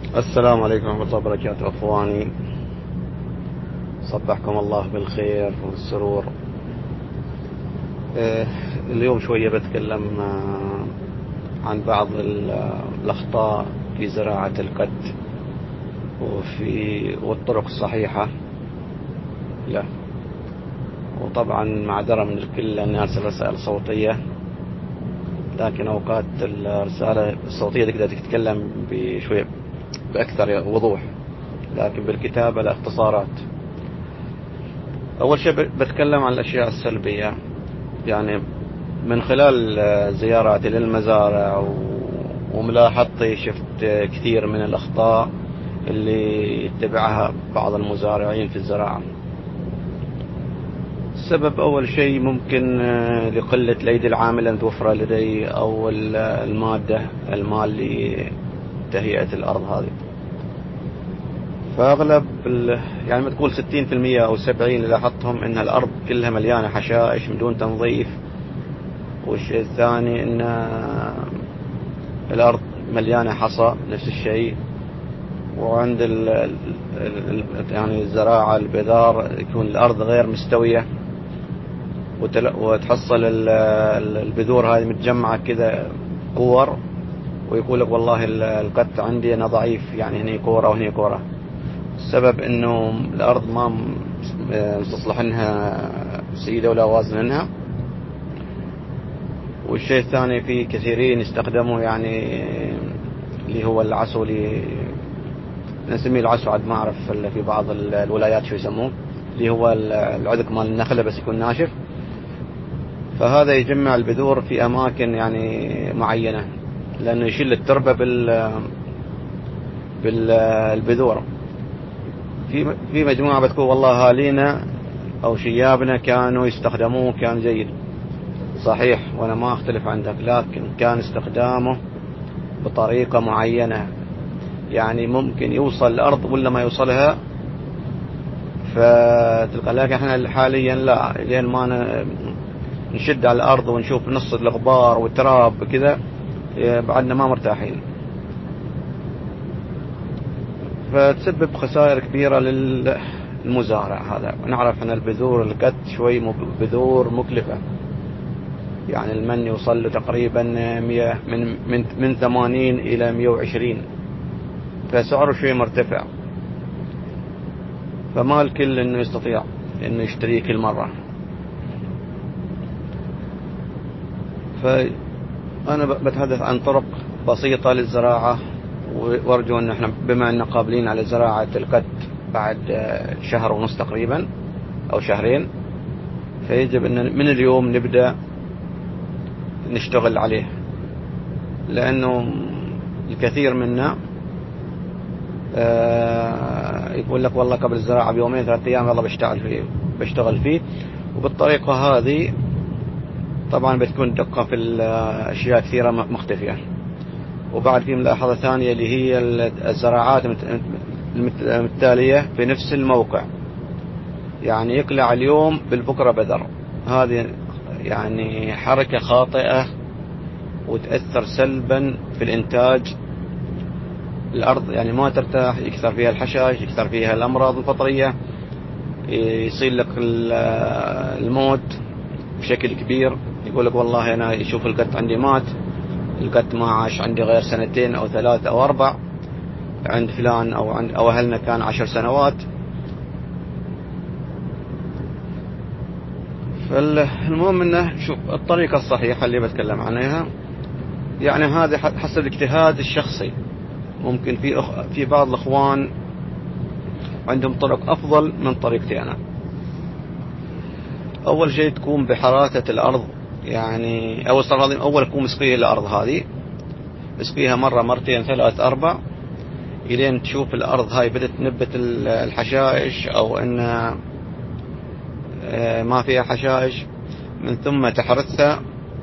السلام عليكم ورحمة الله وبركاته أخواني. صبحكم الله بالخير والسرور. اليوم شوية بتكلم عن بعض الأخطاء في زراعة القد والطرق الصحيحة له. وطبعا معذرة من الكل لأني أرسل رسائل صوتية، لكن أوقات الرسالة الصوتية تقدر تتكلم بشوية بأكثر وضوح، لكن بالكتابة لا اختصارات. أول شيء بتكلم عن الأشياء السلبية، يعني من خلال زياراتي للمزارع وملاحظتي شفت كثير من الأخطاء اللي يتبعها بعض المزارعين في الزراعة. السبب أول شيء ممكن لقلة الأيدي العاملة المتوفرة لدي، أو المال لتهيئة الأرض هذه. فأغلب يعني ما تقول 60% أو 70% اللي لاحظتهم إن الأرض كلها مليانة حشائش من دون تنظيف. والشيء الثاني إن الأرض مليانة حصى نفس الشيء. وعند يعني الزراعة البذار يكون الأرض غير مستوية، وتحصل البذور هذه متجمعة كذا كور، ويقول لك والله القط عندي أنا ضعيف، يعني هني كورة وهني كورة. السبب إنه الأرض ما مستصلح إنها سيدة ولا وازن إنها. والشيء الثاني في كثيرين يستخدموا يعني اللي هو العسو، اللي نسميه العسو، عاد ما أعرف في بعض الولايات شو يسموه، اللي هو العذق مال النخلة بس يكون ناشف. فهذا يجمع البذور في أماكن يعني معينة، لأنه يشيل التربة بالبذور. في مجموعة بتقول والله أهالينا أو شيابنا كانوا يستخدموه كان جيد. صحيح، وأنا ما أختلف عندك، لكن كان استخدامه بطريقة معينة، يعني ممكن يوصل الأرض ولا ما يوصلها. فتلقى لك احنا حاليا لا، لين ما نشد على الأرض ونشوف نص الغبار والتراب كذا بعدنا ما مرتاحين. فتسبب خسائر كبيرة للمزارع هذا. نعرف أن البذور القط شوي بذور مكلفة، يعني المن يوصل له تقريبا 100 من 80 إلى 120، فسعره شوي مرتفع. فما الكل إنه يستطيع إنه يشتريه كل مرة. فأنا بتحدث عن طرق بسيطة للزراعة، وارجو ان احنا بما ان قابلين على زراعة القط بعد شهر ونص تقريبا او شهرين، فيجب ان من اليوم نبدأ نشتغل عليه. لانه الكثير منا يقول لك والله قبل الزراعة بيومين 3 ايام والله بشتغل فيه. وبالطريقة هذه طبعا بتكون دقة في الاشياء كثيرة مختفية. وبعد في ملاحظة ثانية اللي هي الزراعات المتالية في نفس الموقع، يعني يقلع اليوم بالبكرة بذر. هذه يعني حركة خاطئة وتأثر سلبا في الإنتاج. الأرض يعني ما ترتاح، يكثر فيها الحشائش، يكثر فيها الأمراض الفطرية، يصير لك الموت بشكل كبير. يقول لك والله أنا يشوف القط عندي مات، القط ما عاش عندي غير 2 أو 3 أو 4، عند فلان أو أهلنا كان 10 سنوات. فالمهم انه شوف الطريقة الصحيحة اللي بتكلم عنها، يعني هذا حسب الاجتهاد الشخصي. ممكن في بعض الاخوان عندهم طرق افضل من طريقتي انا. اول شيء تقوم بحراثة الارض، يعني اول تقوم اسقيه الارض هذه، اسقيها مرة مرتين 3 4 الين تشوف الارض هاي بدت تنبت الحشائش او ان ما فيها حشائش. من ثم تحرثها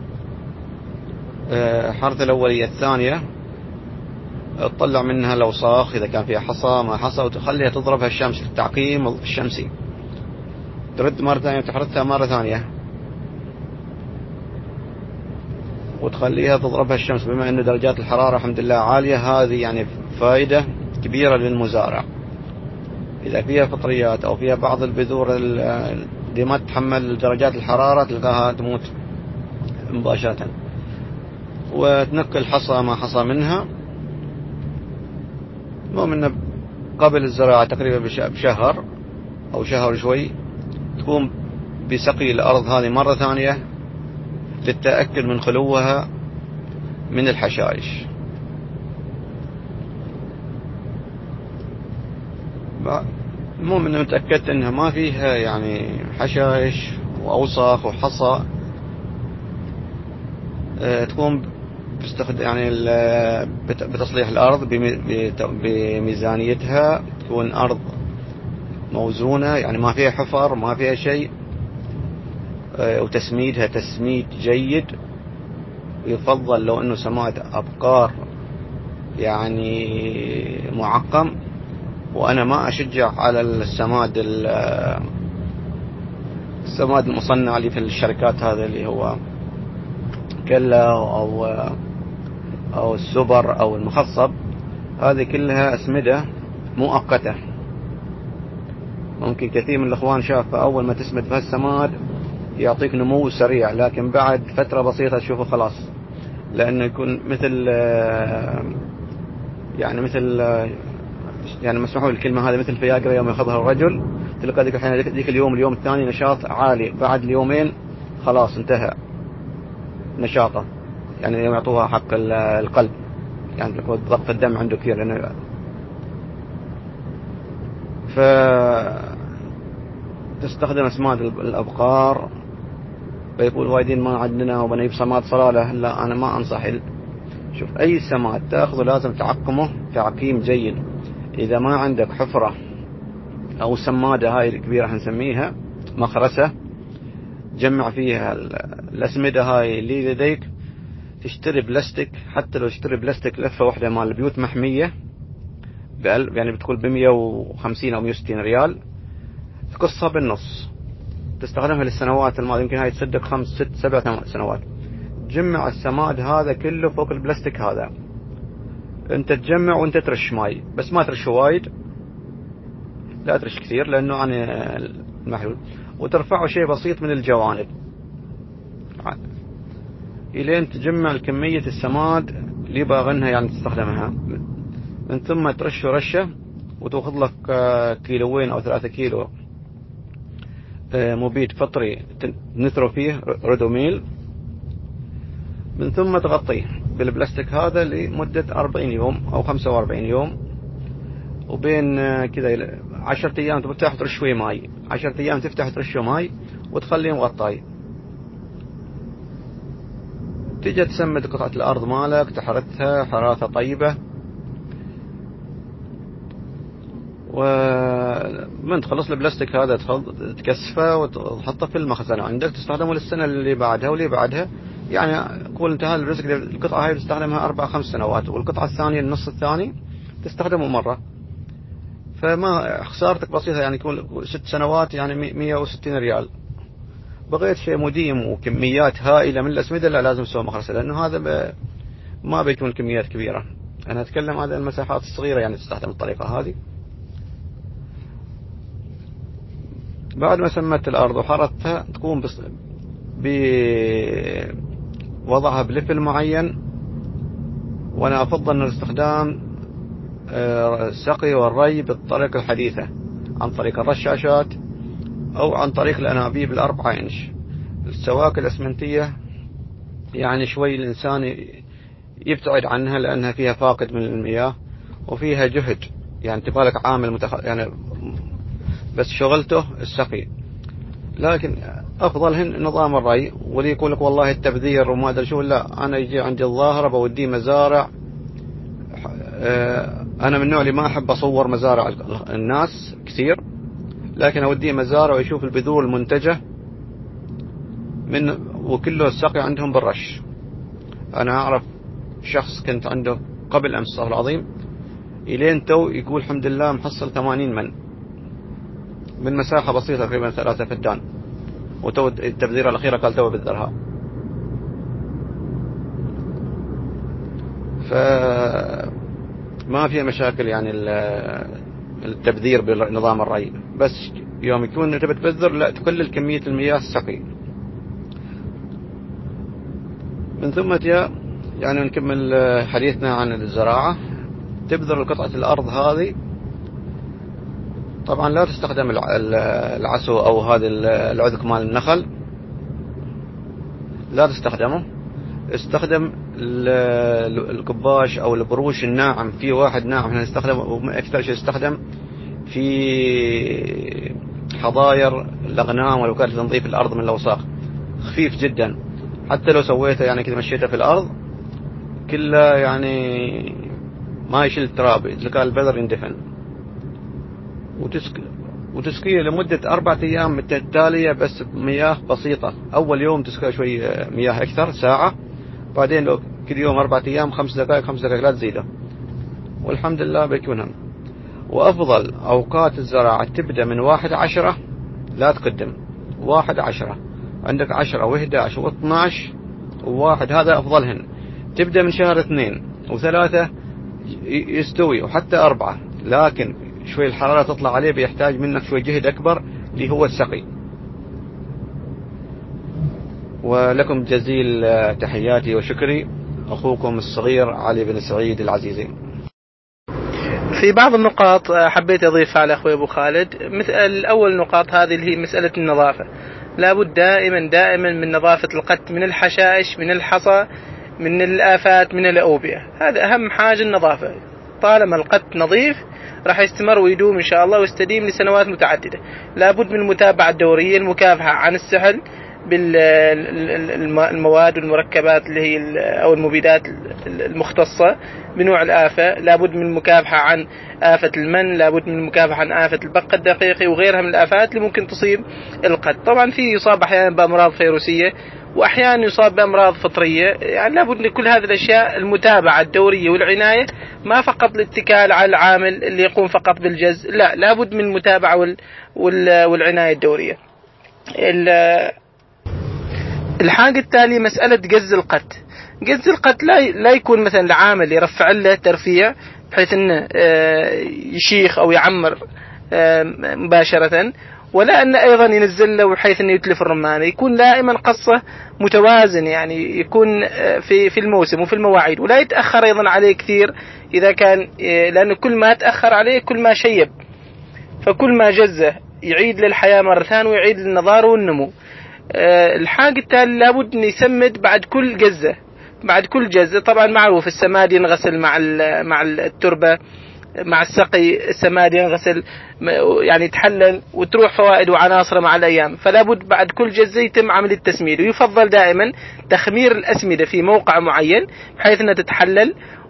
حرث الأولية الثانية، تطلع منها الأوساخ إذا كان فيها حصى ما حصى، وتخليها تضربها الشمس للتعقيم الشمسي. ترد مرة ثانية وتحرثها مرة ثانية وتخليها تضربها الشمس. بما أن درجات الحرارة الحمد لله عالية، هذه يعني فائدة كبيرة للمزارع. إذا فيها فطريات أو فيها بعض البذور اللي ما تتحمل درجات الحرارة تلقاها تموت مباشرة، وتنقل حصى ما حصى منها. المهم إنه قبل الزراعة تقريبا بشهر أو شهر شوي تقوم بسقي الأرض هذه مرة ثانية للتأكد من خلوها من الحشائش. المهم إنه متأكدت إنها ما فيها يعني حشائش وأوساخ وحصى، تقوم يعني بتصليح الأرض بميزانيتها، تكون أرض موزونة يعني ما فيها حفر ما فيها شيء، وتسميدها تسميد جيد. يفضل لو أنه سماد أبقار يعني معقم، وأنا ما أشجع على السماد المصنع اللي في الشركات هذا اللي هو كلا أو السوبر أو المخصب. هذه كلها أسمدة مؤقتة. ممكن كثير من الأخوان شاف أول ما تسمد في السماد يعطيك نمو سريع، لكن بعد فترة بسيطة تشوفه خلاص، لأنه يكون مثل يعني مسموحوا الكلمة هذه مثل فياجرا يوم يأخذها الرجل. تلقى ذيك اليوم الثاني نشاط عالي، بعد اليومين خلاص انتهى نشاطه. يعني يوم يعطوها حق القلب، يعني ضغط الدم عنده كثير. لأنه تستخدم اسماد الأبقار. فيقول وايدين ما عندنا وبنجيب سماد صلالة. لا، أنا ما أنصح. شوف، أي سماد تأخذه لازم تعقمه تعقيم جيد. إذا ما عندك حفرة أو سمادة هاي الكبيرة هنسميها مخرسة جمع فيها الأسمدة هاي اللي لديك، تشتري بلاستيك. حتى لو تشتري بلاستيك لفة واحدة مال البيوت محمية يعني بتقول ب150 أو 160 ريال، تقصها بالنص تستخدمها للسنوات الماضية. يمكن هاي تصدق 5 6 7 سنوات. جمع السماد هذا كله فوق البلاستيك هذا. انت تجمع وانت ترش ماي، بس ما ترش وايد، لا ترش كثير لانه عن المحلول، وترفعه شيء بسيط من الجوانب الين تجمع الكمية السماد اللي باغنها يعني تستخدمها. من ثم ترش رشة وتأخذ لك كيلوين او 3 كيلو مبيد فطري نثرو فيه رودوميل. من ثم تغطيه بالبلاستيك هذا لمدة 40 يوم أو 45 يوم، وبين كذا 10 أيام تفتح ترش شوي ماي، 10 أيام تفتح ترش ماي وتخليه مغطاي. تيجي تسمد قطعة الأرض مالك، تحرثها حراثة طيبة، ومن تخلص البلاستيك هذا تكثفه وتحطه في المخزن عندك، تستخدمه للسنة اللي بعدها واللي بعدها. يعني قول انت القطعة هاي تستخدمها 4-5 سنوات، والقطعة الثانية النص الثاني تستخدمه مرة. فما خسارتك بسيطة، يعني يكون 6 سنوات يعني 160 ريال. بغيت شيء مديم وكميات هائلة من الأسمدة، لا لازم تسوي مخرسة، لأنه هذا ما بيكون كميات كبيرة. أنا أتكلم عن المساحات الصغيرة يعني تستخدم الطريقة هذه. بعد ما سمت الأرض وحرثتها تقوم بوضعها بليفل معين. وأنا أفضل الاستخدام السقي والري بالطريقة الحديثة، عن طريق الرشاشات أو عن طريق الأنابيب 4 إنش. السواك الأسمنتية يعني شوي الإنسان يبتعد عنها، لأنها فيها فاقد من المياه وفيها جهد، يعني تبالك عامل يعني بس شغلته السقي. لكن أفضلهن نظام الري. ولي يقول لك والله التبذير وما أدري شو، لا، أنا يجي عندي الظاهرة بوديه مزارع. أنا من النوع اللي ما أحب أصور مزارع الناس كثير، لكن أوديه مزارع ويشوف البذور المنتجة وكله السقي عندهم بالرش. أنا أعرف شخص كنت عنده قبل أمس صار العظيم إلين تو يقول الحمد لله محصل 80 من مساحة بسيطة تقريبا 3 فدان، وتو التبذيرة الأخيرة قال تو بذرها. ما فيها مشاكل يعني التبذير بنظام الري، بس يوم يكون تبي تبذر لا تقلل كمية المياه السقي. من ثم يعني نكمل حديثنا عن الزراعة. تبذر قطعة الأرض هذه، طبعا لا تستخدم العسو أو هذا العذق مال النخل، لا تستخدمه. استخدم الكباش أو البروش الناعم. في واحد ناعم احنا نستخدمه، وأكثر شيء يستخدم في حظاير الأغنام ووكالة تنظيف الأرض من الأوساخ، خفيف جدا، حتى لو سويته يعني كذا مشيته في الأرض كله يعني ما يشيل التراب، إذا كان البذر يندفن. وتسقيه لمدة 4 أيام متتالية بس بمياه بسيطة. أول يوم تسقيه شوي مياه أكثر ساعة، بعدين لو كل يوم 4 أيام 5 دقائق 5 دقائق لا تزيده، والحمد لله بيكونهم. وأفضل أوقات الزراعة تبدأ من 1/10، لا تقدم 1/10. عندك 10 و11 و12 و1، هذا أفضلهن. تبدأ من شهر 2 و3 يستوي، وحتى 4، لكن شوي الحرارة تطلع عليه بيحتاج منك شوي جهد أكبر اللي هو السقي. ولكم جزيل تحياتي وشكري، أخوكم الصغير علي بن سعيد العزيزي. في بعض النقاط حبيت أضيفها على أخوي أبو خالد. مثل الأول نقاط هذه اللي هي مسألة النظافة. لابد دائما من نظافة القت، من الحشائش، من الحصى، من الآفات، من الأوبئة. هذا أهم حاجة النظافة. طالما القت نظيف راح يستمر ويدوم إن شاء الله ويستديم لسنوات متعددة. لابد من المتابعة الدورية، المكافحة عن السحل بالمواد والمركبات اللي هي أو المبيدات المختصة بنوع الآفة. لابد من المكافحة عن آفة المن، لابد من المكافحة عن آفة البق الدقيقي وغيرها من الآفات اللي ممكن تصيب القت. طبعا في يصاب أحيانا بأمراض فيروسية، وأحيانا يصاب بأمراض فطرية. يعني لابد من كل هذه الأشياء المتابعة الدورية والعناية، ما فقط الاتكال على العامل اللي يقوم فقط بالجز، لا، لابد من المتابعة والعناية الدورية. الحاجة التالية مسألة قز القت. قز القت لا يكون مثلا العامل يرفع له ترفيع بحيث انه يشيخ او يعمر مباشرة، ولا أن أيضا ينزل له بحيث أنه يتلف الرمانة. يكون دائما قصة متوازن، يعني يكون في الموسم وفي المواعيد، ولا يتأخر أيضا عليه كثير إذا كان، لأنه كل ما تأخر عليه كل ما شيب، فكل ما جزه يعيد للحياة مرة ثانية ويعيد للنضار والنمو. الحاجة التالية لابد أن يسمد بعد كل جزة. بعد كل جزة طبعا معروف السماد ينغسل مع التربة، مع السقي السماد ينغسل يعني يتحلل وتروح فوائد وعناصره مع الأيام. فلا بد بعد كل جزء يتم عملية التسميد، ويفضل دائما تخمير الأسمدة في موقع معين بحيث أنها تتحلل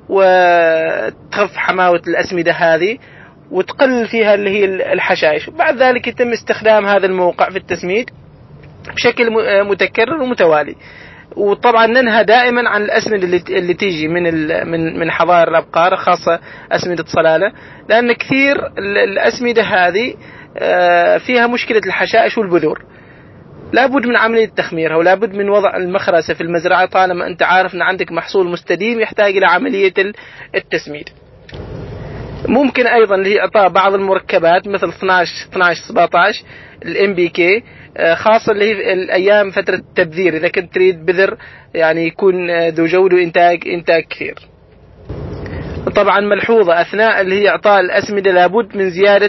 وتخف حماوة الأسمدة هذه وتقلل فيها اللي هي الحشائش. وبعد ذلك يتم استخدام هذا الموقع في التسميد بشكل متكرر ومتوالي. وطبعا ننهى دائما عن الأسمدة اللي تيجي من حظائر الأبقار، خاصة أسمدة صلالة، لأن كثير الأسمدة هذه فيها مشكلة الحشائش والبذور. لابد من عملية تخميرها، ولابد من وضع المخرسة في المزرعة طالما أنت عارف أن عندك محصول مستديم يحتاج إلى عملية التسميد. ممكن أيضا اللي هي إعطاء بعض المركبات مثل 12-17 الMPK، خاصة اللي هي الأيام فترة التبذير، إذا كنت تريد بذر يعني يكون ذو جودة وإنتاج كثير. طبعا ملحوظة أثناء اللي هي إعطاء الأسمدة لابد من زيادة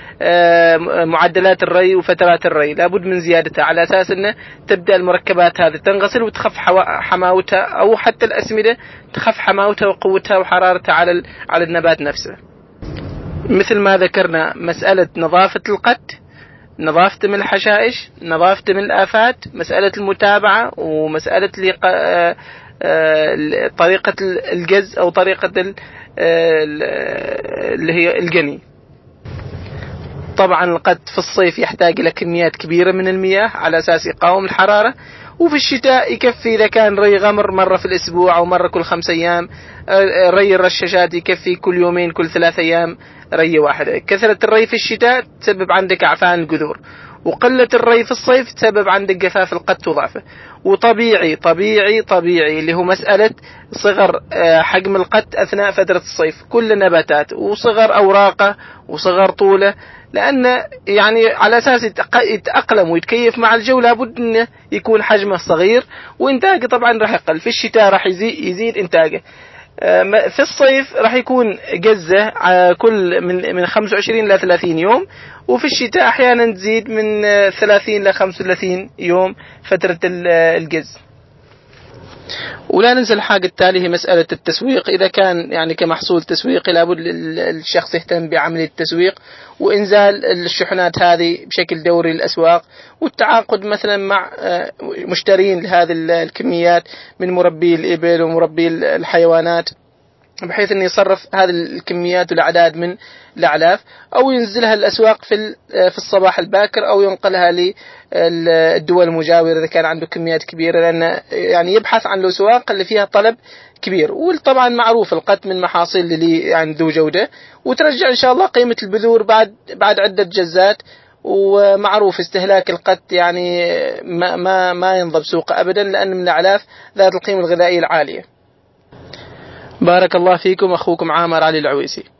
معدلات الري وفترات الري، لابد من زيادتها على أساس أنه تبدأ المركبات هذه تنغسل وتخف حماوتها، أو حتى الأسمدة تخف حماوتها وقوتها وحرارتها على النبات نفسه. مثل ما ذكرنا مسألة نظافة القت، نظافة من الحشائش، نظافة من الآفات، مسألة المتابعة، ومسألة طريقة الجز أو طريقة اللي هي الجني. طبعا القت في الصيف يحتاج إلى كميات كبيرة من المياه على أساس يقاوم الحرارة، وفي الشتاء يكفي إذا كان ري غمر مرة في الأسبوع أو مرة كل 5 أيام. ري الرشاشات يكفي كل 2 كل 3 أيام ري واحدة. كثرة الري في الشتاء تسبب عندك أعفان الجذور، وقلة الري في الصيف تسبب عندك جفاف القت وضعفه. وطبيعي طبيعي طبيعي اللي هو مسألة صغر حجم القت أثناء فترة الصيف كل النباتات، وصغر أوراقه وصغر طوله، لأن يعني على أساس يتأقلم ويتكيف مع الجو لابد أنه يكون حجمه صغير، وإنتاجه طبعا راح يقل. في الشتاء راح يزيد إنتاجه، في الصيف راح يكون جزة كل من 25 إلى 30 يوم، وفي الشتاء أحيانا تزيد من 30 إلى 35 يوم فترة الجز. ولا ننسى الحاجة التالية هي مسألة التسويق. إذا كان يعني كمحصول تسويقي لابد الشخص يهتم بعملية التسويق وإنزال الشحنات هذه بشكل دوري للأسواق، والتعاقد مثلا مع مشترين لهذه الكميات من مربي الإبل ومربي الحيوانات، بحيث أن يصرف هذه الكميات والأعداد من الأعلاف، أو ينزلها الأسواق في الصباح الباكر، أو ينقلها للدول المجاورة إذا كان عنده كميات كبيرة، لأن يعني يبحث عن الأسواق اللي فيها طلب كبير. وطبعا معروف القت من محاصيل اللي يعني ذو جودة، وترجع إن شاء الله قيمة البذور بعد عدة جزات. ومعروف استهلاك القت يعني ما ينضب سوقه أبدا، لأن من الأعلاف ذات القيمة الغذائية العالية. بارك الله فيكم، أخوكم عامر علي العويسي.